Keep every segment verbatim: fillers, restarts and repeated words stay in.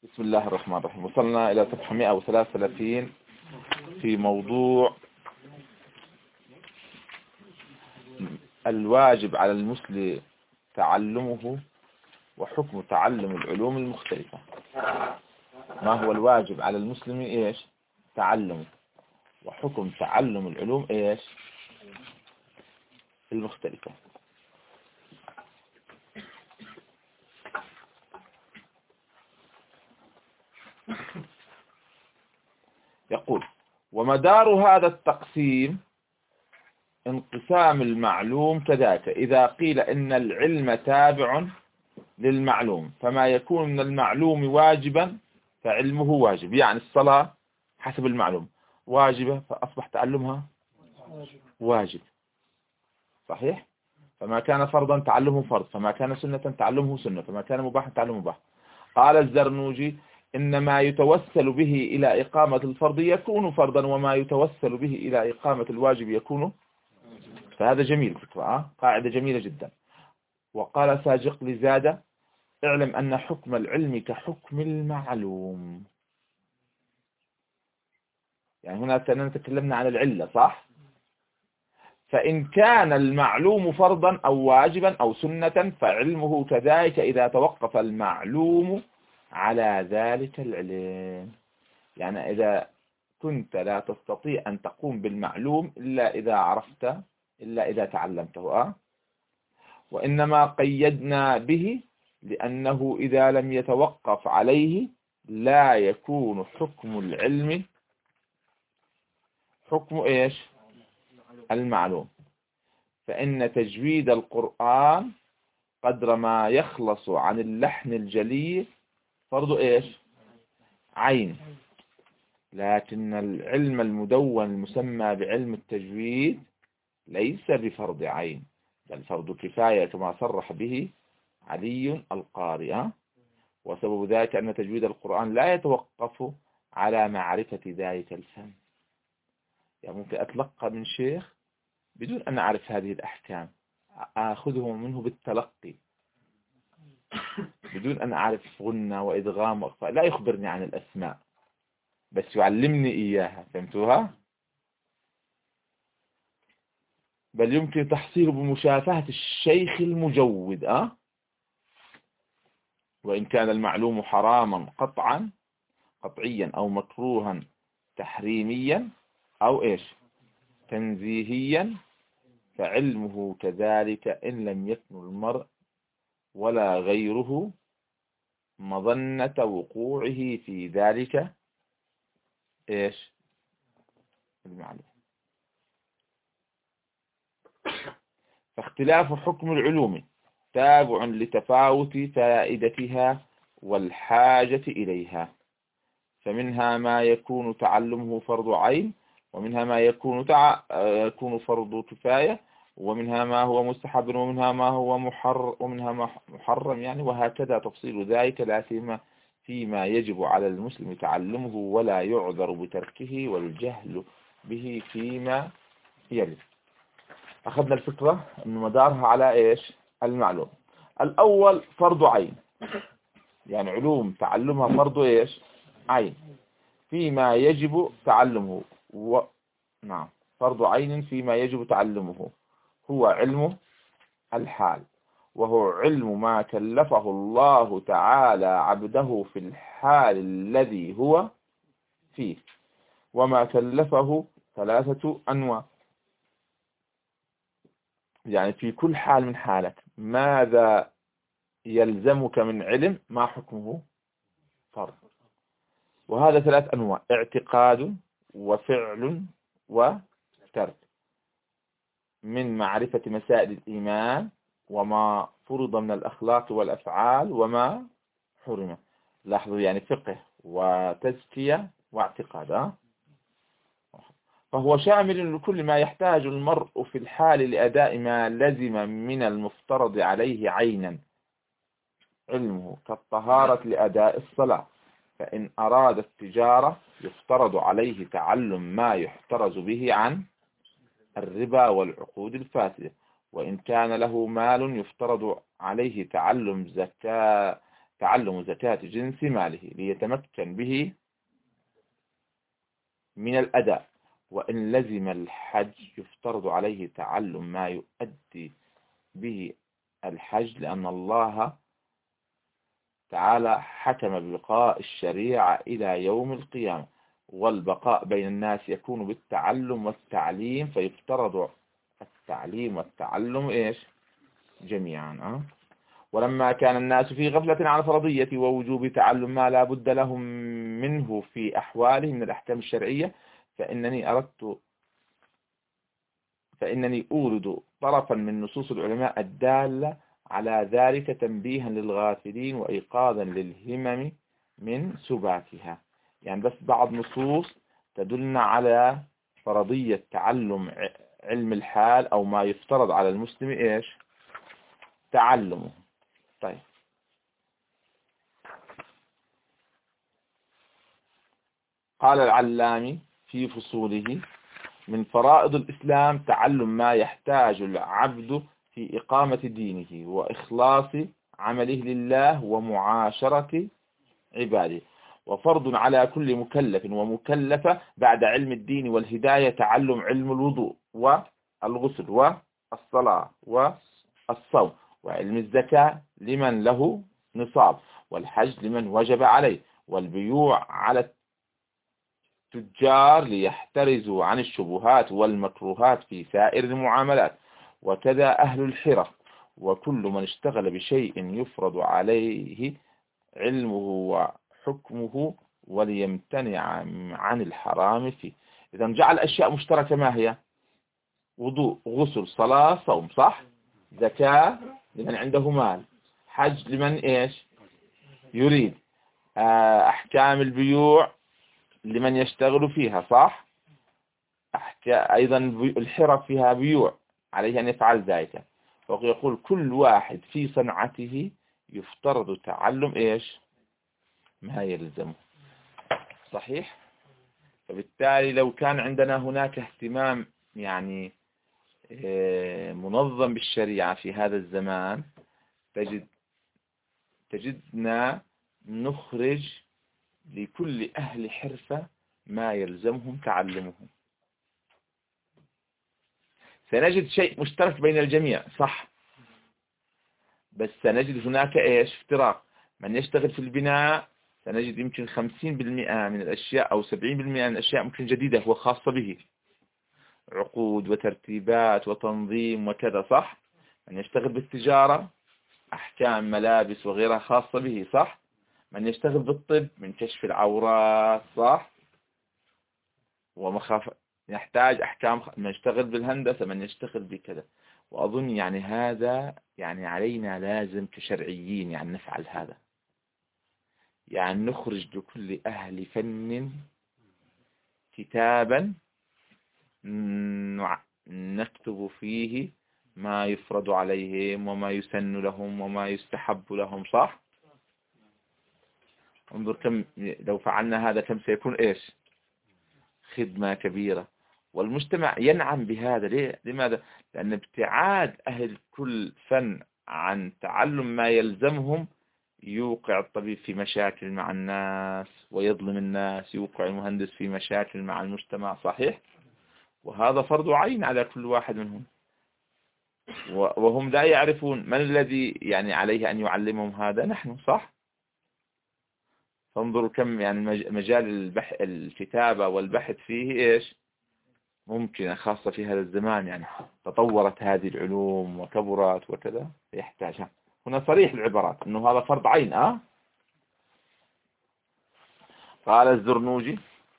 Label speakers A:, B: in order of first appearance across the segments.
A: بسم الله الرحمن الرحيم. وصلنا إلى صفحة مئة وثلاثة وثلاثين في موضوع الواجب على المسلم تعلمه وحكم تعلم العلوم المختلفة. ما هو الواجب على المسلم إيش؟ تعلمه، وحكم تعلم العلوم إيش؟ المختلفة. يقول: ومدار هذا التقسيم انقسام المعلوم كذاك. إذا قيل إن العلم تابع للمعلوم فما يكون من المعلوم واجبا فعلمه واجب. يعني الصلاة حسب المعلوم واجبة فأصبح تعلمها واجب، صحيح؟ فما كان فرضا تعلمه فرض، فما كان سنة تعلمه سنة، فما كان مباحا تعلمه مباح. قال الزرنوجي: إنما يتوسل به إلى إقامة الفرض يكون فرضا، وما يتوسل به إلى إقامة الواجب يكون. فهذا جميل، فكرة قاعدة جميلة جدا. وقال ساجق لزادة: اعلم أن حكم العلم كحكم المعلوم. يعني هنا تكلمنا عن العلة، صح؟ فإن كان المعلوم فرضا أو واجبا أو سنة فعلمه كذلك إذا توقف المعلوم على ذلك العلم. يعني إذا كنت لا تستطيع أن تقوم بالمعلوم إلا إذا عرفت، إلا إذا تعلمته. أه؟ وإنما قيدنا به لأنه إذا لم يتوقف عليه لا يكون حكم العلم حكم إيش؟ المعلوم. فإن تجويد القرآن قدر ما يخلص عن اللحن الجلي فرض إيش؟ عين. لكن العلم المدون المسمى بعلم التجويد ليس بفرض عين، بل فرض كفاية كما صرح به علي القارئ. وسبب ذلك أن تجويد القرآن لا يتوقف على معرفة ذلك الفن. يعني ممكن أتلقى من شيخ بدون أن أعرف هذه الأحكام، أخذه منه بالتلقي بدون أن أعرف غنى وإدغام وإخفاء، لا يخبرني عن الأسماء بس يعلمني إياها. فهمتوها؟ بل يمكن تحصيله بمشافهة الشيخ المجود. أه؟ وإن كان المعلوم حراما قطعا قطعيا أو مكروها تحريميا أو إيش تنزيهيا فعلمه كذلك إن لم يكن المرء ولا غيره مظنة وقوعه في ذلك إيش المعلوم. فاختلاف حكم العلوم تابع لتفاوت فائدتها والحاجة إليها. فمنها ما يكون تعلمه فرض عين، ومنها ما يكون تع... يكون فرض كفاية، ومنها ما هو مستحب، ومنها ما هو محر ومنها ما محرم. يعني وهكذا تفصيل ذلك، لا سيما فيما يجب على المسلم تعلمه ولا يعذر بتركه والجهل به فيما يلي. أخذنا الفكرة أن مدارها على إيش؟ المعلوم. الأول فرض عين، يعني علوم تعلمها فرض إيش؟ عين فيما يجب تعلمه. و... نعم، فرض عين فيما يجب تعلمه هو علم الحال، وهو علم ما كلفه الله تعالى عبده في الحال الذي هو فيه. وما كلفه ثلاثة أنواع، يعني في كل حال من حالك ماذا يلزمك من علم ما حكمه فرض. وهذا ثلاث أنواع: اعتقاد وفعل وترك، من معرفة مسائل الإيمان وما فرض من الأخلاق والأفعال وما حرم. لاحظوا، يعني فقه وتزكية واعتقاد. فهو شامل لكل ما يحتاج المرء في الحال لأداء ما لزم من المفترض عليه عينا علمه، كالطهارة لأداء الصلاة. فإن أراد التجارة يفترض عليه تعلم ما يحترز به عن الربا والعقود الفاسدة. وإن كان له مال يفترض عليه تعلم زكاة تعلم زكاة جنس ماله ليتمكن به من الأداء. وإن لزم الحج يفترض عليه تعلم ما يؤدي به الحج، لأن الله تعالى حكم ببقاء الشريعة إلى يوم القيامة، والبقاء بين الناس يكون بالتعلم والتعليم، فيفترض التعليم والتعلم إيش جميعا. أه؟ ولما كان الناس في غفلة عن فرضية ووجوب تعلم ما لا بد لهم منه في أحواله من الأحكام الشرعية، فإنني أردت فإنني أورد طرفا من نصوص العلماء الدالة على ذلك تنبيها للغافلين وإيقاظا للهمم من سباتها. يعني بس بعض نصوص تدلنا على فرضية تعلم علم الحال أو ما يفترض على المسلم إيش تعلمه. طيب، قال العلامي في فصوله: من فرائض الإسلام تعلم ما يحتاج العبد في إقامة دينه وإخلاص عمله لله ومعاشرة عباده. وفرض على كل مكلف ومكلفة بعد علم الدين والهداية تعلم علم الوضوء والغسل والصلاة والصوم، وعلم الزكاة لمن له نصاب، والحج لمن وجب عليه، والبيوع على التجار ليحترزوا عن الشبهات والمكروهات في سائر المعاملات، وكذا أهل الحرف، وكل من اشتغل بشيء يفرض عليه علمه وحكمه وليمتنع عن الحرام فيه. إذا جعل أشياء مشتركة، ما هي؟ وضوء، غسل، صلاة، صوم، صح؟ زكاة لمن عنده مال، حج لمن إيش يريد، أحكام البيوع لمن يشتغل فيها، صح؟ أيضا الحرف فيها بيوع، عليه أن يفعل ذلك. ويقول كل واحد في صنعته يفترض تعلم إيش ما يلزمه. صحيح؟ فبالتالي لو كان عندنا هناك اهتمام يعني منظم بالشريعة في هذا الزمان، تجد تجدنا نخرج لكل أهل حرفة ما يلزمهم تعلمه. سنجد شيء مشترك بين الجميع، صح، بس سنجد هناك إيش افتراق. من يشتغل في البناء سنجد يمكن خمسين بالمئة من الأشياء أو سبعين بالمئة من الأشياء ممكن جديدة هو خاصة به، عقود وترتيبات وتنظيم وكذا، صح. من يشتغل بالتجارة أحكام ملابس وغيرها خاصة به، صح. من يشتغل بالطب من كشف العورات، صح، ومخاف يحتاج أحكام. من يشتغل بالهندسة، من يشتغل بكذا. وأظن يعني هذا يعني علينا لازم كشرعيين يعني نفعل هذا، يعني نخرج لكل أهل فن كتابا نكتب فيه ما يفرض عليهم وما يسن لهم وما يستحب لهم، صح. انظر كم لو فعلنا هذا كم سيكون إيش خدمة كبيرة، والمجتمع ينعم بهذا. ليه؟ لماذا؟ لأن ابتعاد أهل كل فن عن تعلم ما يلزمهم يوقع الطبيب في مشاكل مع الناس ويظلم الناس، يوقع المهندس في مشاكل مع المجتمع، صحيح. وهذا فرض عين على كل واحد منهم، وهم لا يعرفون من الذي يعني عليه أن يعلمهم هذا، نحن، صح. فانظروا كم يعني مجال البحث الكتابة والبحث فيه إيش ممكن، خاصة في هذا الزمان يعني تطورت هذه العلوم وكبرت وكذا، يحتاجها. هنا صريح العبارات أنه هذا فرض عين. أه قال الزرنوجي: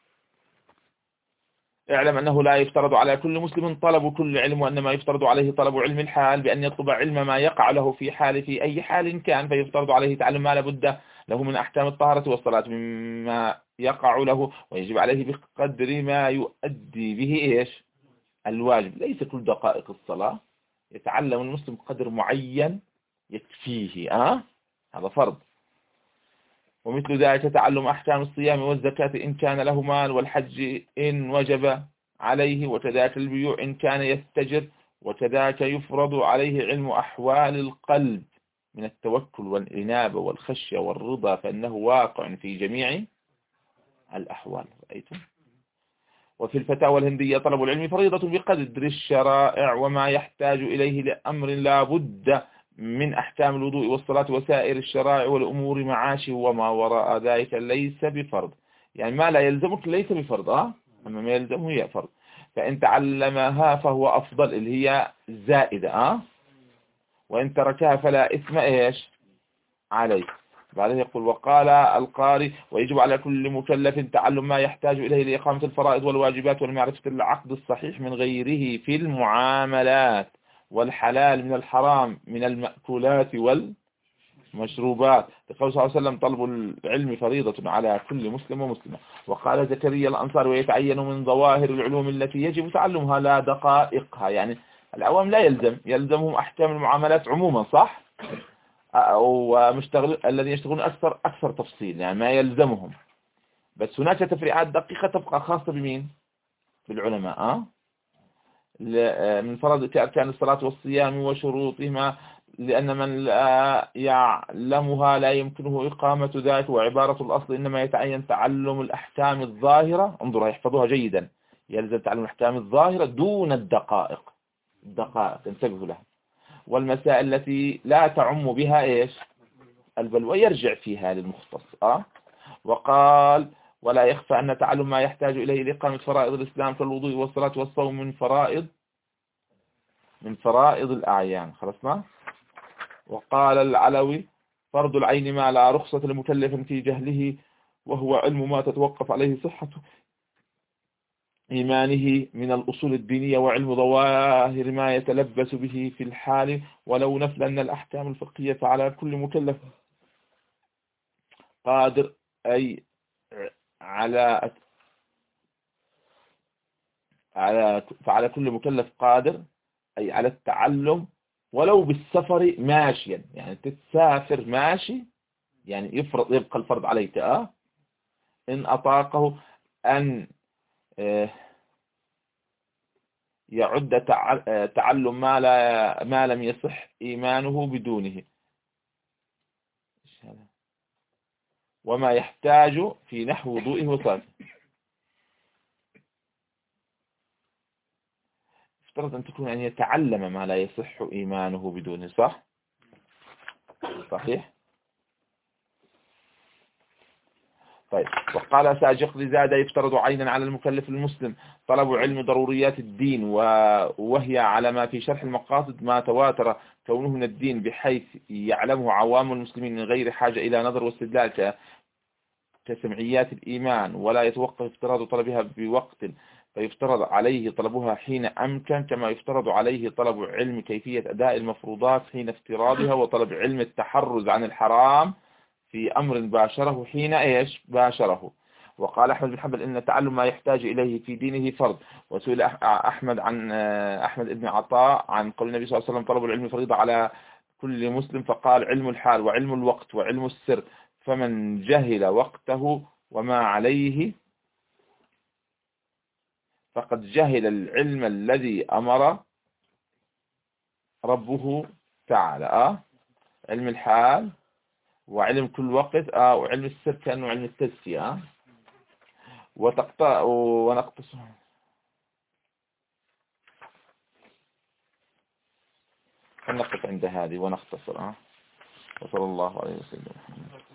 A: اعلم أنه لا يفترض على كل مسلم طلب كل علم، وأنما يفترض عليه طلب علم الحال بأن يطلب علم ما يقع له في حال في أي حال كان، فيفترض عليه تعلم ما لابد له من أحكام الطهارة والصلاة مما يقع له، ويجب عليه بقدر ما يؤدي به إيش الواجب. ليس كل دقائق الصلاة يتعلم المسلم قدر معين يكفيه، أه؟ هذا فرض. ومثل ذلك تعلم أحكام الصيام والزكاة إن كان له مال، والحج إن وجب عليه، وكذاك البيوع إن كان يستجر، وكذاك يفرض عليه علم أحوال القلب من التوكل والإنابة والخشية والرضا فإنه واقع في جميع الأحوال. رأيتم؟ وفي الفتاوى الهندية طلب العلم فريضة بقدر الشرائع وما يحتاج إليه لأمر لا بد من أحكام الوضوء والصلاة وسائر الشرائع والأمور معاش، وما وراء ذلك ليس بفرض. يعني ما لا يلزمك ليس بفرض، أه؟ أما ما يلزمه هي فرض. فإن تعلمها فهو أفضل، اللي هي زائدة، أه؟ وإن تركها فلا إثم إيش عليه. بعدين يقول وقال القاري ويجب على كل مكلف تعلم ما يحتاج إليه لإقامة الفرائض والواجبات والمعرفة العقد الصحيح من غيره في المعاملات، والحلال من الحرام من المأكولات والمشروبات، لقول صلى الله عليه وسلم طلب العلم فريضة على كل مسلم ومسلمة. وقال زكريا الأنصاري ويتعين من ظواهر العلوم التي يجب تعلمها لا دقائقها. يعني العوام لا يلزم يلزمهم أحكام المعاملات عموما، صح؟ ومشتغل الذين يشتغلون أكثر أكثر تفصيل، يعني ما يلزمهم. بس هناك تفريعات دقيقة تبقى خاصة بمين؟ بالعلماء. أه؟ من فرض كأركان الصلاة والصيام وشروطهما، لأن من لا يعلمها لا يمكنه إقامة ذلك. وعبارة الأصل إنما يتعين تعلم الأحكام الظاهرة، انظروا يحفظوها جيدا، يلزم تعلم الأحكام الظاهرة دون الدقائق. الدقائق انتبهوا لها. والمسائل التي لا تعم بها إيش البلوى يرجع فيها للمختص. أه؟ وقال ولا يخفى أن تعلم ما يحتاج إليه لإقامة فرائض الإسلام كالوضوء والصلاة والصوم من فرائض من فرائض الأعيان. خلصنا. وقال العلوي فرض العين ما لا رخصة لمكلف في جهله، وهو علم ما تتوقف عليه صحة إيمانه من الأصول الدينية، وعلم ظواهر ما يتلبس به في الحال، ولو نفل أن الأحكام الفقهية على كل مكلف قادر، أي على على فعلى كل مكلف قادر أي على التعلم ولو بالسفر ماشيا. يعني تتسافر ماشي، يعني يفرض يبقى الفرض عليك أه إن أطاقه أن يعد تعلم ما لا ما لم يصح إيمانه بدونه، وما يحتاج في نحو وضوئه وصلاته. افترض أن تكون أن يتعلم ما لا يصح إيمانه بدونه، صح؟ صحيح؟ طيب. وقال ساجق زاد يفترض عينا على المكلف المسلم طلب علم ضروريات الدين، وهي على ما في شرح المقاصد ما تواتر كونه من الدين بحيث يعلمه عوام المسلمين من غير حاجة إلى نظر واستدلال كسمعيات الإيمان، ولا يتوقف افتراض طلبها بوقت فيفترض عليه طلبها حين أمكن، كما يفترض عليه طلب علم كيفية أداء المفروضات حين افتراضها، وطلب علم التحرز عن الحرام في أمر باشره حين إيش باشره. وقال أحمد بن حنبل إن تعلم ما يحتاج إليه في دينه فرض. وسئل أحمد عن أحمد بن عطاء عن قول النبي صلى الله عليه وسلم طلب العلم فريضة على كل مسلم، فقال علم الحال وعلم الوقت وعلم السر، فمن جهل وقته وما عليه فقد جهل العلم الذي أمر ربه تعالى. آه؟ علم الحال وعلم كل وقت، آه وعلم السر كأنه علم التزكية. آه؟ وتقطع ونقتص نقف عند هذه ونختصر. آه؟ وصلى الله عليه وسلم.